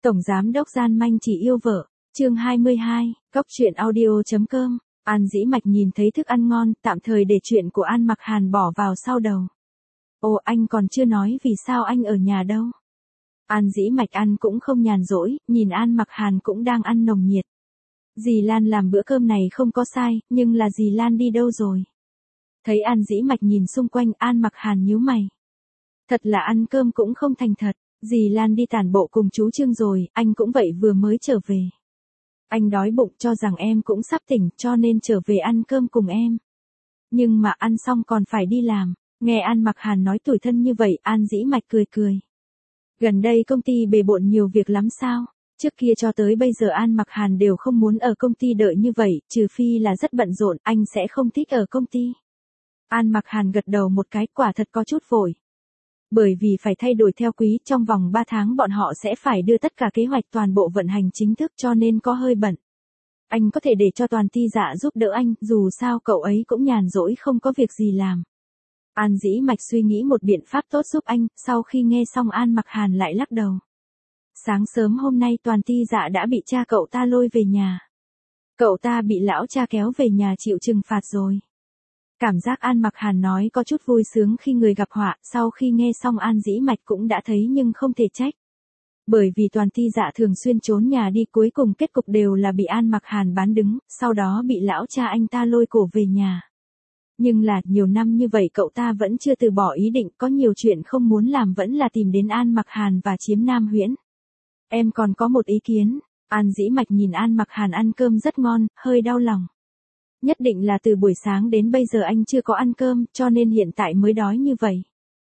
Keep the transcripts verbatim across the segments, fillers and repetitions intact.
Tổng giám đốc gian manh chỉ yêu vợ, chương hai mươi hai, Cóc truyện audio.com, An Dĩ Mạch nhìn thấy thức ăn ngon, tạm thời để chuyện của An Mặc Hàn bỏ vào sau đầu. Ồ, anh còn chưa nói vì sao anh ở nhà đâu. An Dĩ Mạch ăn cũng không nhàn rỗi, nhìn An Mặc Hàn cũng đang ăn nồng nhiệt. Dì Lan làm bữa cơm này không có sai, nhưng là dì Lan đi đâu rồi? Thấy An Dĩ Mạch nhìn xung quanh, An Mặc Hàn nhíu mày. Thật là ăn cơm cũng không thành thật, dì Lan đi tản bộ cùng chú Trương rồi, anh cũng vậy vừa mới trở về. Anh đói bụng cho rằng em cũng sắp tỉnh cho nên trở về ăn cơm cùng em. Nhưng mà ăn xong còn phải đi làm, nghe An Mặc Hàn nói tủi thân như vậy, An Dĩ Mạch cười cười. Gần đây công ty bề bộn nhiều việc lắm sao? Trước kia cho tới bây giờ An Mặc Hàn đều không muốn ở công ty đợi như vậy, trừ phi là rất bận rộn, anh sẽ không thích ở công ty. An Mặc Hàn gật đầu một cái, quả thật có chút vội. Bởi vì phải thay đổi theo quý, trong vòng ba tháng bọn họ sẽ phải đưa tất cả kế hoạch toàn bộ vận hành chính thức cho nên có hơi bận. Anh có thể để cho Toàn Ti Dạ giúp đỡ anh, dù sao cậu ấy cũng nhàn rỗi không có việc gì làm. An Dĩ Mạch suy nghĩ một biện pháp tốt giúp anh, sau khi nghe xong An Mặc Hàn lại lắc đầu. Sáng sớm hôm nay Toàn Ti Dạ đã bị cha cậu ta lôi về nhà. Cậu ta bị lão cha kéo về nhà chịu trừng phạt rồi. Cảm giác An Mặc Hàn nói có chút vui sướng khi người gặp họa, sau khi nghe xong An Dĩ Mạch cũng đã thấy nhưng không thể trách. Bởi vì Toàn Ti Dạ thường xuyên trốn nhà đi, cuối cùng kết cục đều là bị An Mặc Hàn bán đứng, sau đó bị lão cha anh ta lôi cổ về nhà. Nhưng là, nhiều năm như vậy cậu ta vẫn chưa từ bỏ ý định, có nhiều chuyện không muốn làm vẫn là tìm đến An Mặc Hàn và chiếm Nam Huyễn. Em còn có một ý kiến. An Dĩ Mạch nhìn An Mặc Hàn ăn cơm rất ngon, hơi đau lòng. Nhất định là từ buổi sáng đến bây giờ anh chưa có ăn cơm, cho nên hiện tại mới đói như vậy.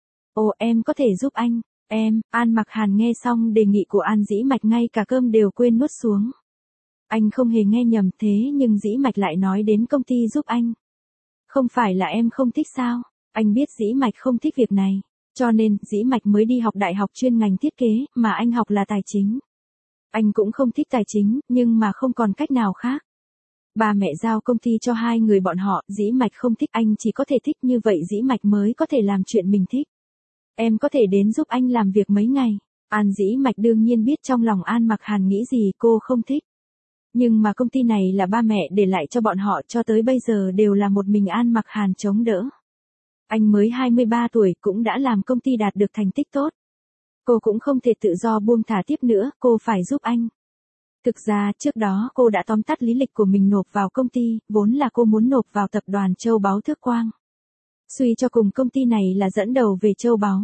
Ồ, em có thể giúp anh. Em, An Mặc Hàn nghe xong đề nghị của An Dĩ Mạch ngay cả cơm đều quên nuốt xuống. Anh không hề nghe nhầm, thế nhưng Dĩ Mạch lại nói đến công ty giúp anh. Không phải là em không thích sao? Anh biết Dĩ Mạch không thích việc này, cho nên Dĩ Mạch mới đi học đại học chuyên ngành thiết kế, mà anh học là tài chính. Anh cũng không thích tài chính, nhưng mà không còn cách nào khác. Ba mẹ giao công ty cho hai người bọn họ, Dĩ Mạch không thích, anh chỉ có thể thích, như vậy Dĩ Mạch mới có thể làm chuyện mình thích. Em có thể đến giúp anh làm việc mấy ngày. An Dĩ Mạch đương nhiên biết trong lòng An Mặc Hàn nghĩ gì, cô không thích. Nhưng mà công ty này là ba mẹ để lại cho bọn họ, cho tới bây giờ đều là một mình An Mặc Hàn chống đỡ. Anh mới hai mươi ba tuổi cũng đã làm công ty đạt được thành tích tốt. Cô cũng không thể tự do buông thả tiếp nữa, cô phải giúp anh. Thực ra, trước đó cô đã tóm tắt lý lịch của mình nộp vào công ty, vốn là cô muốn nộp vào tập đoàn Châu Báu Thước Quang. Suy cho cùng công ty này là dẫn đầu về châu báu.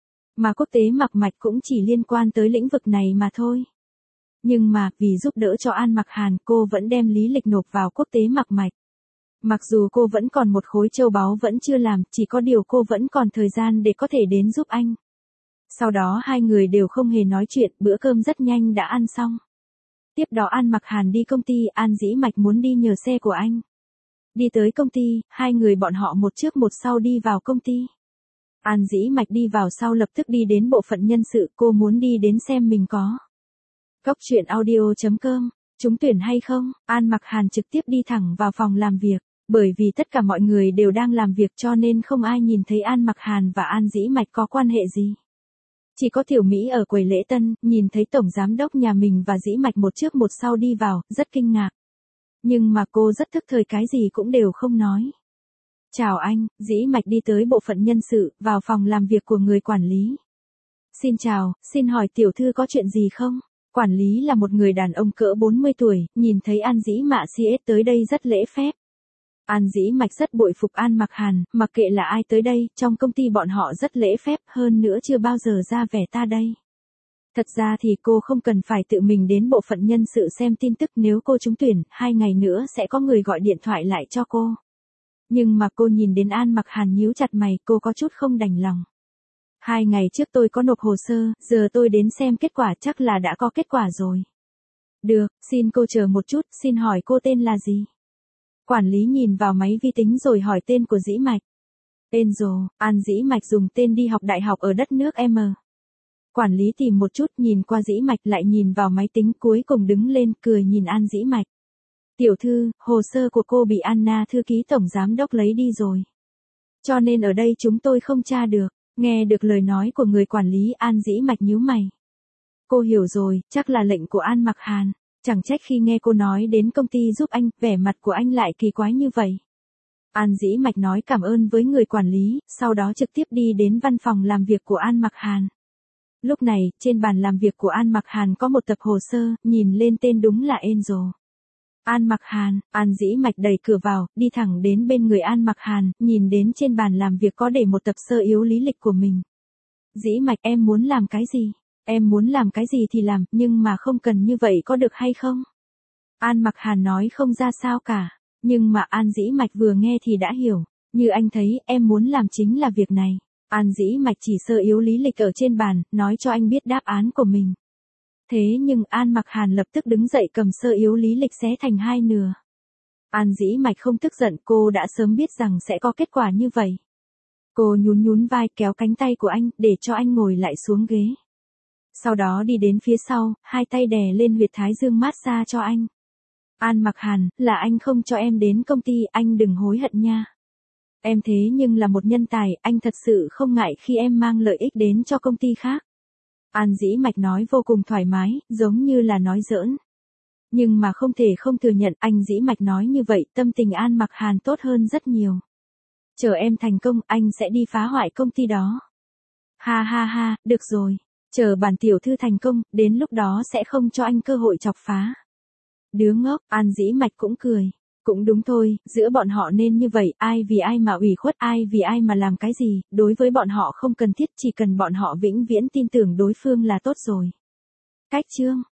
Mà quốc tế Mặc Mạch cũng chỉ liên quan tới lĩnh vực này mà thôi. Nhưng mà, vì giúp đỡ cho An Mặc Hàn, cô vẫn đem lý lịch nộp vào quốc tế Mặc Mạch. Mặc dù cô vẫn còn một khối châu báu vẫn chưa làm, chỉ có điều cô vẫn còn thời gian để có thể đến giúp anh. Sau đó hai người đều không hề nói chuyện, bữa cơm rất nhanh đã ăn xong. Tiếp đó An Mặc Hàn đi công ty, An Dĩ Mạch muốn đi nhờ xe của anh. Đi tới công ty, hai người bọn họ một trước một sau đi vào công ty. An Dĩ Mạch đi vào sau lập tức đi đến bộ phận nhân sự, cô muốn đi đến xem mình có. Cóc truyện audio.com, trúng tuyển hay không? An Mặc Hàn trực tiếp đi thẳng vào phòng làm việc, bởi vì tất cả mọi người đều đang làm việc cho nên không ai nhìn thấy An Mặc Hàn và An Dĩ Mạch có quan hệ gì. Chỉ có Tiểu Mỹ ở quầy lễ tân, nhìn thấy tổng giám đốc nhà mình và Dĩ Mạch một trước một sau đi vào, rất kinh ngạc. Nhưng mà cô rất thức thời, cái gì cũng đều không nói. Chào anh, Dĩ Mạch đi tới bộ phận nhân sự, vào phòng làm việc của người quản lý. Xin chào, xin hỏi tiểu thư có chuyện gì không? Quản lý là một người đàn ông cỡ bốn mươi tuổi, nhìn thấy An Dĩ Mạ xê ét tới đây rất lễ phép. An Dĩ Mạch rất bội phục An Mặc Hàn, mặc kệ là ai tới đây, trong công ty bọn họ rất lễ phép, hơn nữa chưa bao giờ ra vẻ ta đây. Thật ra thì cô không cần phải tự mình đến bộ phận nhân sự xem tin tức, nếu cô trúng tuyển, hai ngày nữa sẽ có người gọi điện thoại lại cho cô. Nhưng mà cô nhìn đến An Mặc Hàn nhíu chặt mày, cô có chút không đành lòng. Hai ngày trước tôi có nộp hồ sơ, giờ tôi đến xem kết quả, chắc là đã có kết quả rồi. Được, xin cô chờ một chút, xin hỏi cô tên là gì? Quản lý nhìn vào máy vi tính rồi hỏi tên của Dĩ Mạch. Enzo, An Dĩ Mạch dùng tên đi học đại học ở đất nước M. Quản lý tìm một chút, nhìn qua Dĩ Mạch lại nhìn vào máy tính, cuối cùng đứng lên cười nhìn An Dĩ Mạch. Tiểu thư, hồ sơ của cô bị Anna thư ký tổng giám đốc lấy đi rồi. Cho nên ở đây chúng tôi không tra được. Nghe được lời nói của người quản lý, An Dĩ Mạch nhíu mày. Cô hiểu rồi, chắc là lệnh của An Mặc Hàn. Chẳng trách khi nghe cô nói đến công ty giúp anh, vẻ mặt của anh lại kỳ quái như vậy. An Dĩ Mạch nói cảm ơn với người quản lý, sau đó trực tiếp đi đến văn phòng làm việc của An Mặc Hàn. Lúc này, trên bàn làm việc của An Mặc Hàn có một tập hồ sơ, nhìn lên tên đúng là Angel. An Mặc Hàn, An Dĩ Mạch đẩy cửa vào, đi thẳng đến bên người An Mặc Hàn, nhìn đến trên bàn làm việc có để một tập sơ yếu lý lịch của mình. Dĩ Mạch, em muốn làm cái gì? Em muốn làm cái gì thì làm, nhưng mà không cần như vậy có được hay không? An Mặc Hàn nói không ra sao cả, nhưng mà An Dĩ Mạch vừa nghe thì đã hiểu. Như anh thấy, em muốn làm chính là việc này. An Dĩ Mạch chỉ sơ yếu lý lịch ở trên bàn, nói cho anh biết đáp án của mình. Thế nhưng An Mặc Hàn lập tức đứng dậy cầm sơ yếu lý lịch xé thành hai nửa. An Dĩ Mạch không tức giận, cô đã sớm biết rằng sẽ có kết quả như vậy. Cô nhún nhún vai kéo cánh tay của anh, để cho anh ngồi lại xuống ghế. Sau đó đi đến phía sau, hai tay đè lên huyệt thái dương massage cho anh. An Mặc Hàn, là anh không cho em đến công ty, anh đừng hối hận nha. Em thế nhưng là một nhân tài, anh thật sự không ngại khi em mang lợi ích đến cho công ty khác. An Dĩ Mạch nói vô cùng thoải mái, giống như là nói giỡn. Nhưng mà không thể không thừa nhận, anh Dĩ Mạch nói như vậy, tâm tình An Mặc Hàn tốt hơn rất nhiều. Chờ em thành công, anh sẽ đi phá hoại công ty đó. Ha ha ha, được rồi. Chờ bản tiểu thư thành công, đến lúc đó sẽ không cho anh cơ hội chọc phá. Đứa ngốc, An Dĩ Mạch cũng cười. Cũng đúng thôi, giữa bọn họ nên như vậy, ai vì ai mà ủy khuất, ai vì ai mà làm cái gì, đối với bọn họ không cần thiết, chỉ cần bọn họ vĩnh viễn tin tưởng đối phương là tốt rồi. Cách chương